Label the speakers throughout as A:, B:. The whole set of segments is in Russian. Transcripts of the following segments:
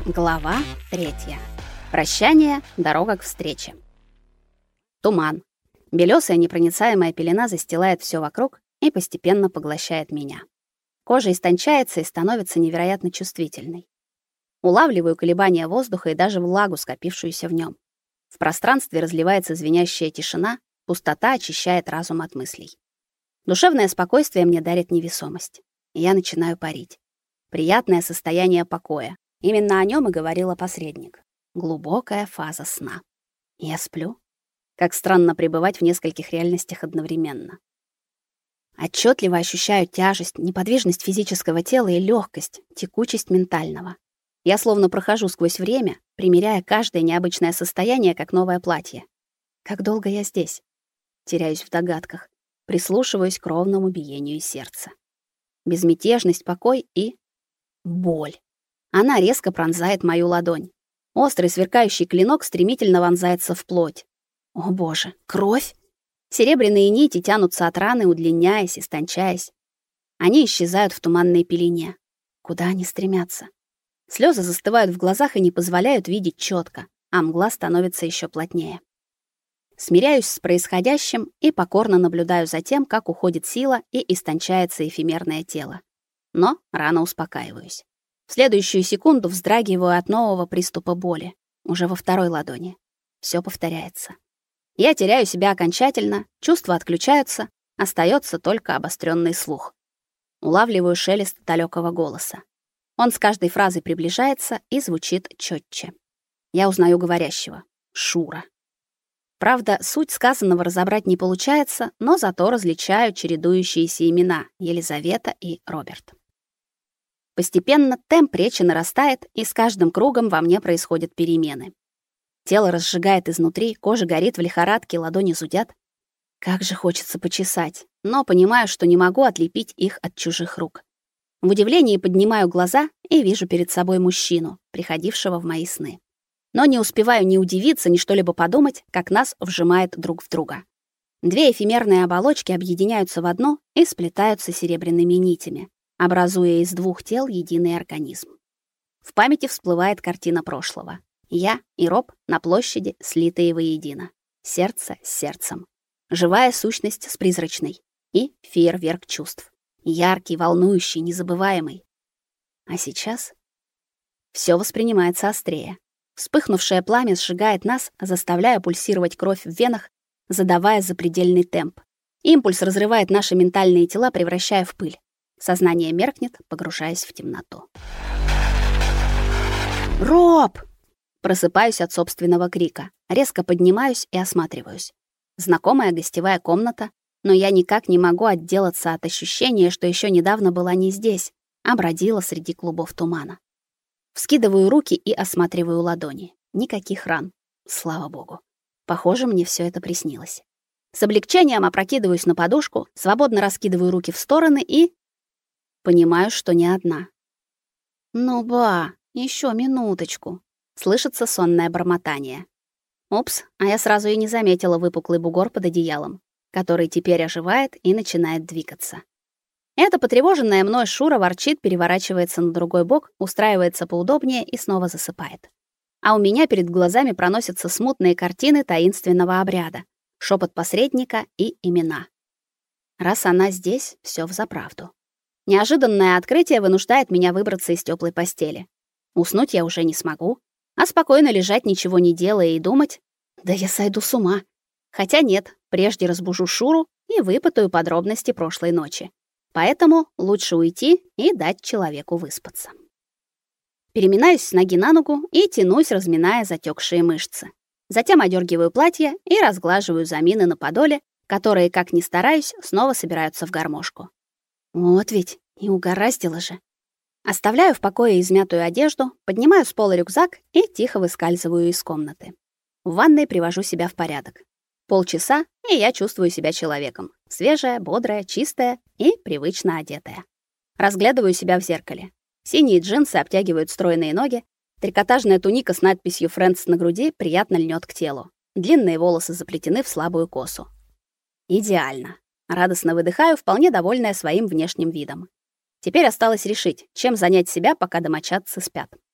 A: Глава 3. Прощание, дорога к встрече. Туман. Белёсая непроницаемая пелена застилает всё вокруг и постепенно поглощает меня. Кожа истончается и становится невероятно чувствительной. Улавливаю колебания воздуха и даже влагу, скопившуюся в нём. В пространстве разливается звенящая тишина, пустота очищает разум от мыслей. Душевное спокойствие мне дарит невесомость. И я начинаю парить. Приятное состояние покоя. Именно о нём и говорила посредник. Глубокая фаза сна. Я сплю. Как странно пребывать в нескольких реальностях одновременно. Отчётливо ощущаю тяжесть, неподвижность физического тела и лёгкость, текучесть ментального. Я словно прохожу сквозь время, примеряя каждое необычное состояние как новое платье. Как долго я здесь? Теряюсь в догадках, прислушиваюсь к ровному биению сердца. Безмятежность, покой и боль. Она резко пронзает мою ладонь. Острый сверкающий клинок стремительно вонзается в плоть. О, боже, кровь! Серебряные нити тянутся от раны, удлиняясь, истончаясь. Они исчезают в туманной пелене. Куда они стремятся? Слёзы застывают в глазах и не позволяют видеть чётко, а мгла становится ещё плотнее. Смиряюсь с происходящим и покорно наблюдаю за тем, как уходит сила и истончается эфемерное тело. Но рано успокаиваюсь. В следующую секунду вздрагиваю от нового приступа боли, уже во второй ладони. Всё повторяется. Я теряю себя окончательно, чувства отключаются, остаётся только обострённый слух. Улавливаю шелест далёкого голоса. Он с каждой фразой приближается и звучит чётче. Я узнаю говорящего. Шура. Правда, суть сказанного разобрать не получается, но зато различаю чередующиеся имена Елизавета и Роберт. Постепенно темп речи нарастает, и с каждым кругом во мне происходят перемены. Тело разжигает изнутри, кожа горит в лихорадке, ладони зудят. Как же хочется почесать, но понимаю, что не могу отлепить их от чужих рук. В удивлении поднимаю глаза и вижу перед собой мужчину, приходившего в мои сны. Но не успеваю ни удивиться, ни что-либо подумать, как нас вжимает друг в друга. Две эфемерные оболочки объединяются в одну и сплетаются серебряными нитями, образуя из двух тел единый организм. В памяти всплывает картина прошлого. Я и Роб на площади, слитые воедино. Сердце с сердцем. Живая сущность с призрачной. И фейерверк чувств. Яркий, волнующий, незабываемый. А сейчас всё воспринимается острее. Вспыхнувшее пламя сжигает нас, заставляя пульсировать кровь в венах, задавая запредельный темп. Импульс разрывает наши ментальные тела, превращая в пыль. Сознание меркнет, погружаясь в темноту. «Роб!» Просыпаюсь от собственного крика. Резко поднимаюсь и осматриваюсь. Знакомая гостевая комната, но я никак не могу отделаться от ощущения, что ещё недавно была не здесь, а бродила среди клубов тумана. Вскидываю руки и осматриваю ладони. Никаких ран. Слава богу. Похоже, мне всё это приснилось. С облегчением опрокидываюсь на подушку, свободно раскидываю руки в стороны и понимаю, что не одна. «Ну, ба, ещё минуточку», — слышится сонное бормотание. Упс, а я сразу и не заметила выпуклый бугор под одеялом, который теперь оживает и начинает двигаться. Эта потревоженная мной Шура ворчит, переворачивается на другой бок, устраивается поудобнее и снова засыпает. А у меня перед глазами проносятся смутные картины таинственного обряда, шепот посредника и имена. Раз она здесь, всё взаправду. Неожиданное открытие вынуждает меня выбраться из тёплой постели. Уснуть я уже не смогу, а спокойно лежать, ничего не делая и думать, да я сойду с ума. Хотя нет, прежде разбужу Шуру и выпытаю подробности прошлой ночи. Поэтому лучше уйти и дать человеку выспаться. Переминаюсь с ноги на ногу и тянусь, разминая затёкшие мышцы. Затем одёргиваю платье и разглаживаю замины на подоле, которые, как ни стараюсь, снова собираются в гармошку. Вот ведь и угораздило же. Оставляю в покое измятую одежду, поднимаю с пола рюкзак и тихо выскальзываю из комнаты. В ванной привожу себя в порядок. Полчаса, и я чувствую себя человеком. Свежая, бодрая, чистая и привычно одетая. Разглядываю себя в зеркале. Синие джинсы обтягивают стройные ноги, трикотажная туника с надписью «Friends» на груди приятно льнёт к телу. Длинные волосы заплетены в слабую косу. Идеально. Радостно выдыхаю, вполне довольная своим внешним видом. Теперь осталось решить, чем занять себя, пока домочадцы спят.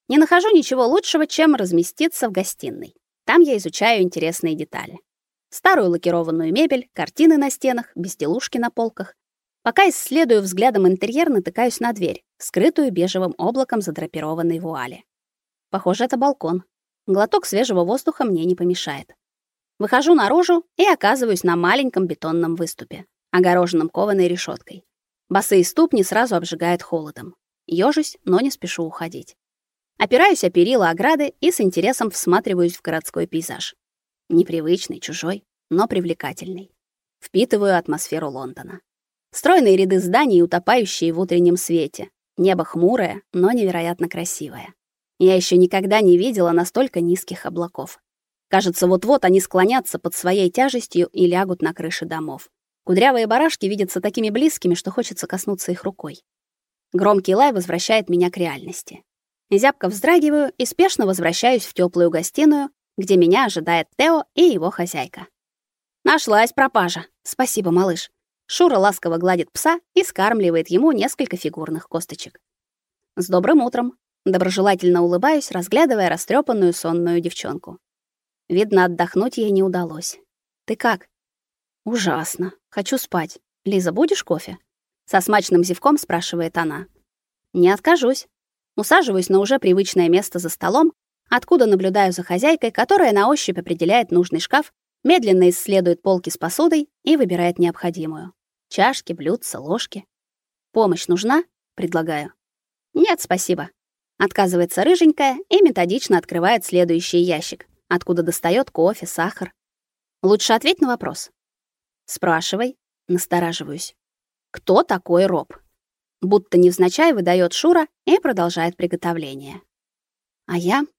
A: Не нахожу ничего лучшего, чем разместиться в гостиной. Там я изучаю интересные детали. Старую лакированную мебель, картины на стенах, безделушки на полках. Пока исследую взглядом интерьер, натыкаюсь на дверь, скрытую бежевым облаком задрапированной вуали. Похоже, это балкон. Глоток свежего воздуха мне не помешает. Выхожу наружу и оказываюсь на маленьком бетонном выступе, огороженном кованой решеткой. Босые ступни сразу обжигает холодом. Ёжусь, но не спешу уходить. Опираюсь о перила ограды и с интересом всматриваюсь в городской пейзаж. Непривычный, чужой, но привлекательный. Впитываю атмосферу Лондона. Стройные ряды зданий, утопающие в утреннем свете. Небо хмурое, но невероятно красивое. Я еще никогда не видела настолько низких облаков. Кажется, вот-вот они склонятся под своей тяжестью и лягут на крыши домов. Кудрявые барашки видятся такими близкими, что хочется коснуться их рукой. Громкий лай возвращает меня к реальности. Зябко вздрагиваю и спешно возвращаюсь в теплую гостиную, где меня ожидает Тео и его хозяйка. Нашлась пропажа. Спасибо, малыш. Шура ласково гладит пса и скармливает ему несколько фигурных косточек. С добрым утром. Доброжелательно улыбаюсь, разглядывая растрепанную сонную девчонку. Видно, отдохнуть ей не удалось. Ты как? Ужасно. Хочу спать. Лиза, будешь кофе? Со смачным зевком спрашивает она. Не откажусь. Усаживаюсь на уже привычное место за столом, откуда наблюдаю за хозяйкой, которая на ощупь определяет нужный шкаф, медленно исследует полки с посудой и выбирает необходимую. Чашки, блюдца, ложки. Помощь нужна? Предлагаю. Нет, спасибо. Отказывается рыженькая и методично открывает следующий ящик, откуда достает кофе, сахар. Лучше ответь на вопрос. Спрашивай, настораживаюсь. Кто такой Роб? Будто невзначай выдает Шура и продолжает приготовление. А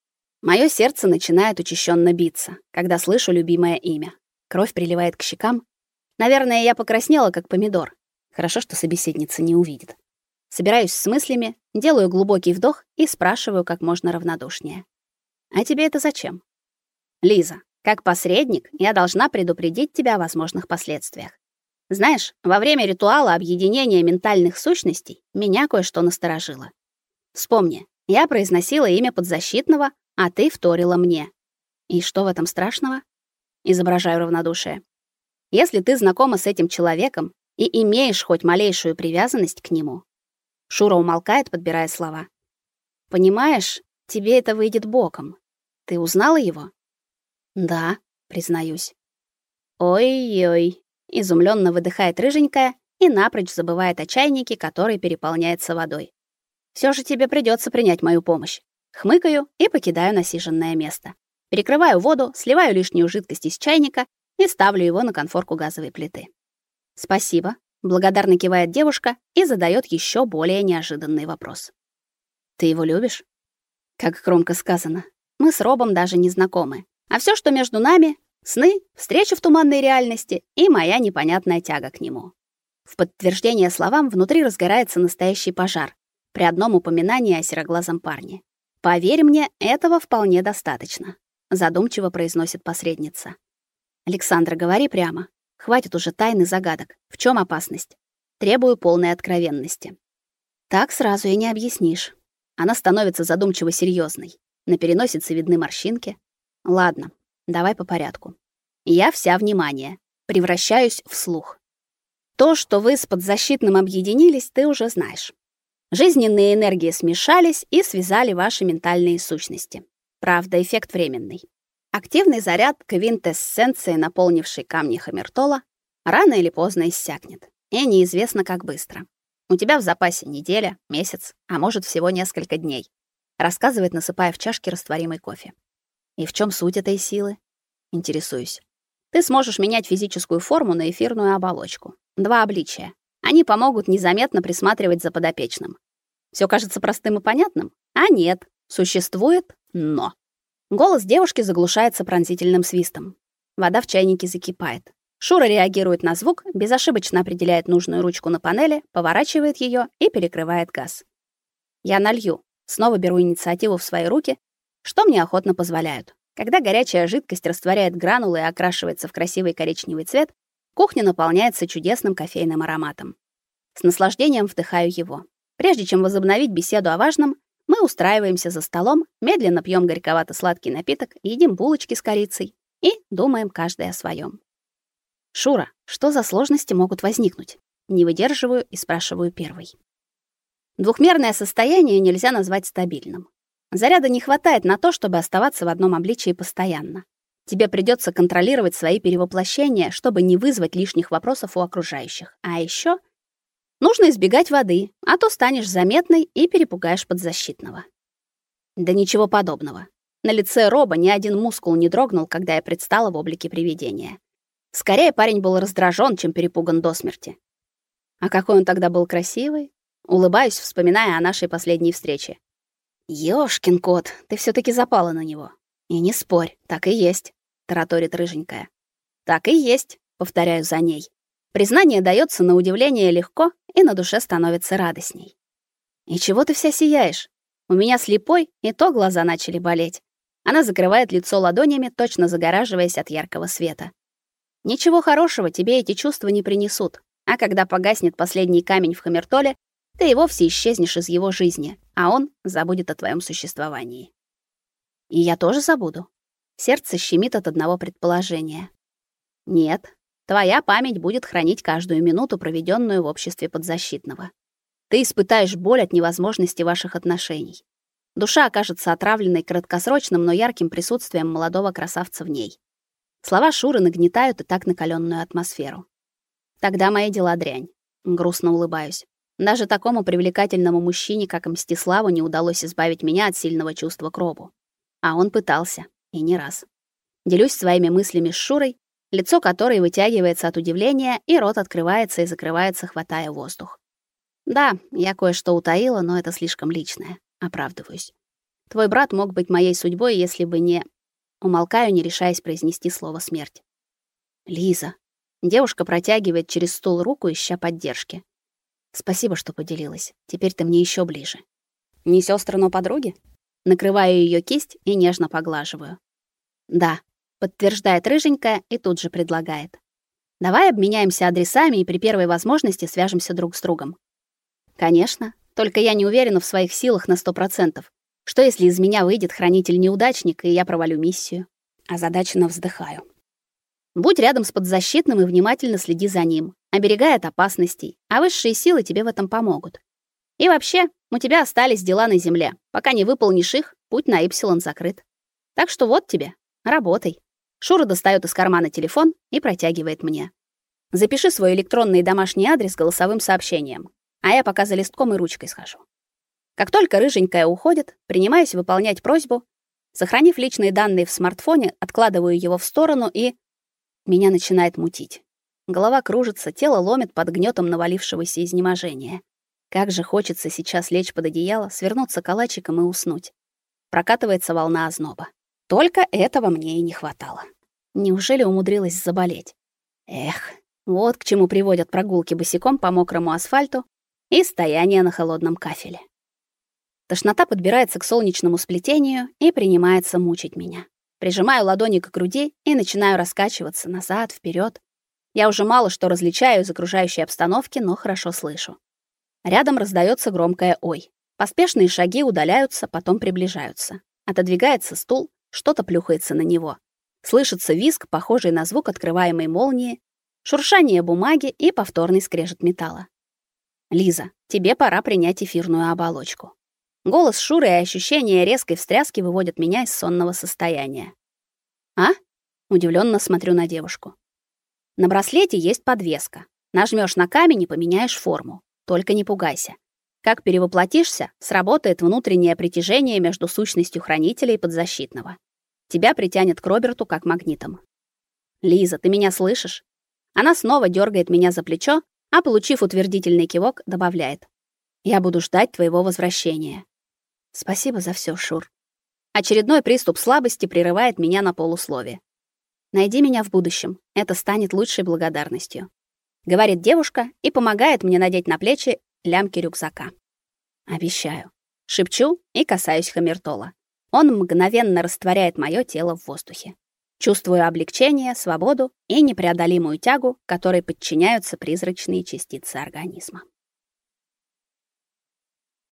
A: мое сердце начинает учащенно биться, когда слышу любимое имя. Кровь приливает к щекам. Наверное, я покраснела, как помидор. Хорошо, что собеседница не увидит. Собираюсь с мыслями, делаю глубокий вдох и спрашиваю как можно равнодушнее. А тебе это зачем? Лиза, как посредник, я должна предупредить тебя о возможных последствиях. Знаешь, во время ритуала объединения ментальных сущностей меня кое-что насторожило. Вспомни, я произносила имя подзащитного, а ты вторила мне. И что в этом страшного? Изображаю равнодушие. Если ты знакома с этим человеком и имеешь хоть малейшую привязанность к нему. Шура умолкает, подбирая слова. Понимаешь, тебе это выйдет боком. Ты узнала его? Да, признаюсь. Ой-ой, изумленно выдыхает рыженькая и напрочь забывает о чайнике, который переполняется водой. Все же тебе придется принять мою помощь. Хмыкаю и покидаю насиженное место. Перекрываю воду, сливаю лишнюю жидкость из чайника и ставлю его на конфорку газовой плиты. Спасибо, благодарно кивает девушка и задает еще более неожиданный вопрос. Ты его любишь? Как громко сказано. Мы с Робом даже не знакомы. А все, что между нами — сны, встреча в туманной реальности и моя непонятная тяга к нему. В подтверждение словам внутри разгорается настоящий пожар при одном упоминании о сероглазом парне. Поверь мне, этого вполне достаточно, задумчиво произносит посредница. Александра, говори прямо. Хватит уже тайн и загадок. В чем опасность? Требую полной откровенности. Так сразу и не объяснишь. Она становится задумчиво серьезной. На переносице видны морщинки. Ладно, давай по порядку. Я вся внимание. Превращаюсь в слух. То, что вы с подзащитным объединились, ты уже знаешь. Жизненные энергии смешались и связали ваши ментальные сущности. Правда, эффект временный. Активный заряд квинтэссенции, наполнивший камни Хаммертола, рано или поздно иссякнет. И неизвестно, как быстро. У тебя в запасе неделя, месяц, а может, всего несколько дней. Рассказывает, насыпая в чашки растворимый кофе. И в чем суть этой силы? Интересуюсь. Ты сможешь менять физическую форму на эфирную оболочку. 2 обличия. Они помогут незаметно присматривать за подопечным. Все кажется простым и понятным? А нет, существует «но». Голос девушки заглушается пронзительным свистом. Вода в чайнике закипает. Шура реагирует на звук, безошибочно определяет нужную ручку на панели, поворачивает ее и перекрывает газ. Я налью. Снова беру инициативу в свои руки, что мне охотно позволяют. Когда горячая жидкость растворяет гранулы и окрашивается в красивый коричневый цвет, кухня наполняется чудесным кофейным ароматом. С наслаждением вдыхаю его. Прежде чем возобновить беседу о важном, Мы устраиваемся за столом, медленно пьем горьковато-сладкий напиток, едим булочки с корицей и думаем каждый о своем. Шура, что за сложности могут возникнуть? Не выдерживаю и спрашиваю первой. Двухмерное состояние нельзя назвать стабильным. Заряда не хватает на то, чтобы оставаться в одном обличии постоянно. Тебе придется контролировать свои перевоплощения, чтобы не вызвать лишних вопросов у окружающих. А еще нужно избегать воды, а то станешь заметной и перепугаешь подзащитного. Да ничего подобного. На лице Роба ни один мускул не дрогнул, когда я предстала в облике привидения. Скорее, парень был раздражен, чем перепуган до смерти. А какой он тогда был красивый. Улыбаюсь, вспоминая о нашей последней встрече. Ёшкин кот, ты все таки запала на него. И не спорь, так и есть, тараторит рыженькая. Так и есть, повторяю за ней. Признание даётся на удивление легко, и на душе становится радостней. И чего ты вся сияешь? У меня слепой, и то глаза начали болеть. Она закрывает лицо ладонями, точно загораживаясь от яркого света. Ничего хорошего тебе эти чувства не принесут. А когда погаснет последний камень в хамертоле, ты и вовсе исчезнешь из его жизни, а он забудет о твоем существовании. И я тоже забуду. Сердце щемит от одного предположения. Нет, твоя память будет хранить каждую минуту, проведенную в обществе подзащитного. Ты испытаешь боль от невозможности ваших отношений. Душа окажется отравленной краткосрочным, но ярким присутствием молодого красавца в ней. Слова Шуры нагнетают и так накаленную атмосферу. Тогда мои дела дрянь. Грустно улыбаюсь. Даже такому привлекательному мужчине, как Мстиславу, не удалось избавить меня от сильного чувства к Робу. А он пытался, и не раз. Делюсь своими мыслями с Шурой, лицо которой вытягивается от удивления, и рот открывается и закрывается, хватая воздух. Да, я кое-что утаила, но это слишком личное. Оправдываюсь. Твой брат мог быть моей судьбой, если бы не... Умолкаю, не решаясь произнести слово «смерть». Лиза. Девушка протягивает через стол руку, ища поддержки. Спасибо, что поделилась. Теперь ты мне еще ближе. Не сестры, но подруги? Накрываю ее кисть и нежно поглаживаю. Да, подтверждает рыженькая и тут же предлагает. Давай обменяемся адресами и при первой возможности свяжемся друг с другом. Конечно, только я не уверена в своих силах на 100%. Что если из меня выйдет хранитель-неудачник, и я провалю миссию? Озадаченно вздыхаю. Будь рядом с подзащитным и внимательно следи за ним, оберегай от опасностей, а высшие силы тебе в этом помогут. И вообще, у тебя остались дела на земле. Пока не выполнишь их, путь на Ипсилон закрыт. Так что вот тебе, работай. Шура достает из кармана телефон и протягивает мне. Запиши свой электронный и домашний адрес голосовым сообщением, а я пока за листком и ручкой схожу. Как только рыженькая уходит, принимаюсь выполнять просьбу. Сохранив личные данные в смартфоне, откладываю его в сторону и... Меня начинает мутить. Голова кружится, тело ломит под гнетом навалившегося изнеможения. Как же хочется сейчас лечь под одеяло, свернуться калачиком и уснуть. Прокатывается волна озноба. Только этого мне и не хватало. Неужели умудрилась заболеть? Эх, вот к чему приводят прогулки босиком по мокрому асфальту и стояние на холодном кафеле. Тошнота подбирается к солнечному сплетению и принимается мучить меня. Прижимаю ладони к груди и начинаю раскачиваться назад, вперед. Я уже мало что различаю из окружающей обстановки, но хорошо слышу. Рядом раздается громкое «ой». Поспешные шаги удаляются, потом приближаются. Отодвигается стул, что-то плюхается на него. Слышится визг, похожий на звук открываемой молнии, шуршание бумаги и повторный скрежет металла. «Лиза, тебе пора принять эфирную оболочку». Голос Шуры и ощущение резкой встряски выводят меня из сонного состояния. «А?» — удивленно смотрю на девушку. «На браслете есть подвеска. Нажмешь на камень и поменяешь форму. Только не пугайся. Как перевоплотишься, сработает внутреннее притяжение между сущностью хранителя и подзащитного. Тебя притянет к Роберту как магнитом». «Лиза, ты меня слышишь?» Она снова дергает меня за плечо, а, получив утвердительный кивок, добавляет: «Я буду ждать твоего возвращения». Спасибо за все, Шур. Очередной приступ слабости прерывает меня на полуслове. Найди меня в будущем. Это станет лучшей благодарностью, говорит девушка и помогает мне надеть на плечи лямки рюкзака. Обещаю. Шепчу и касаюсь хамертола. Он мгновенно растворяет моё тело в воздухе. Чувствую облегчение, свободу и непреодолимую тягу, которой подчиняются призрачные частицы организма.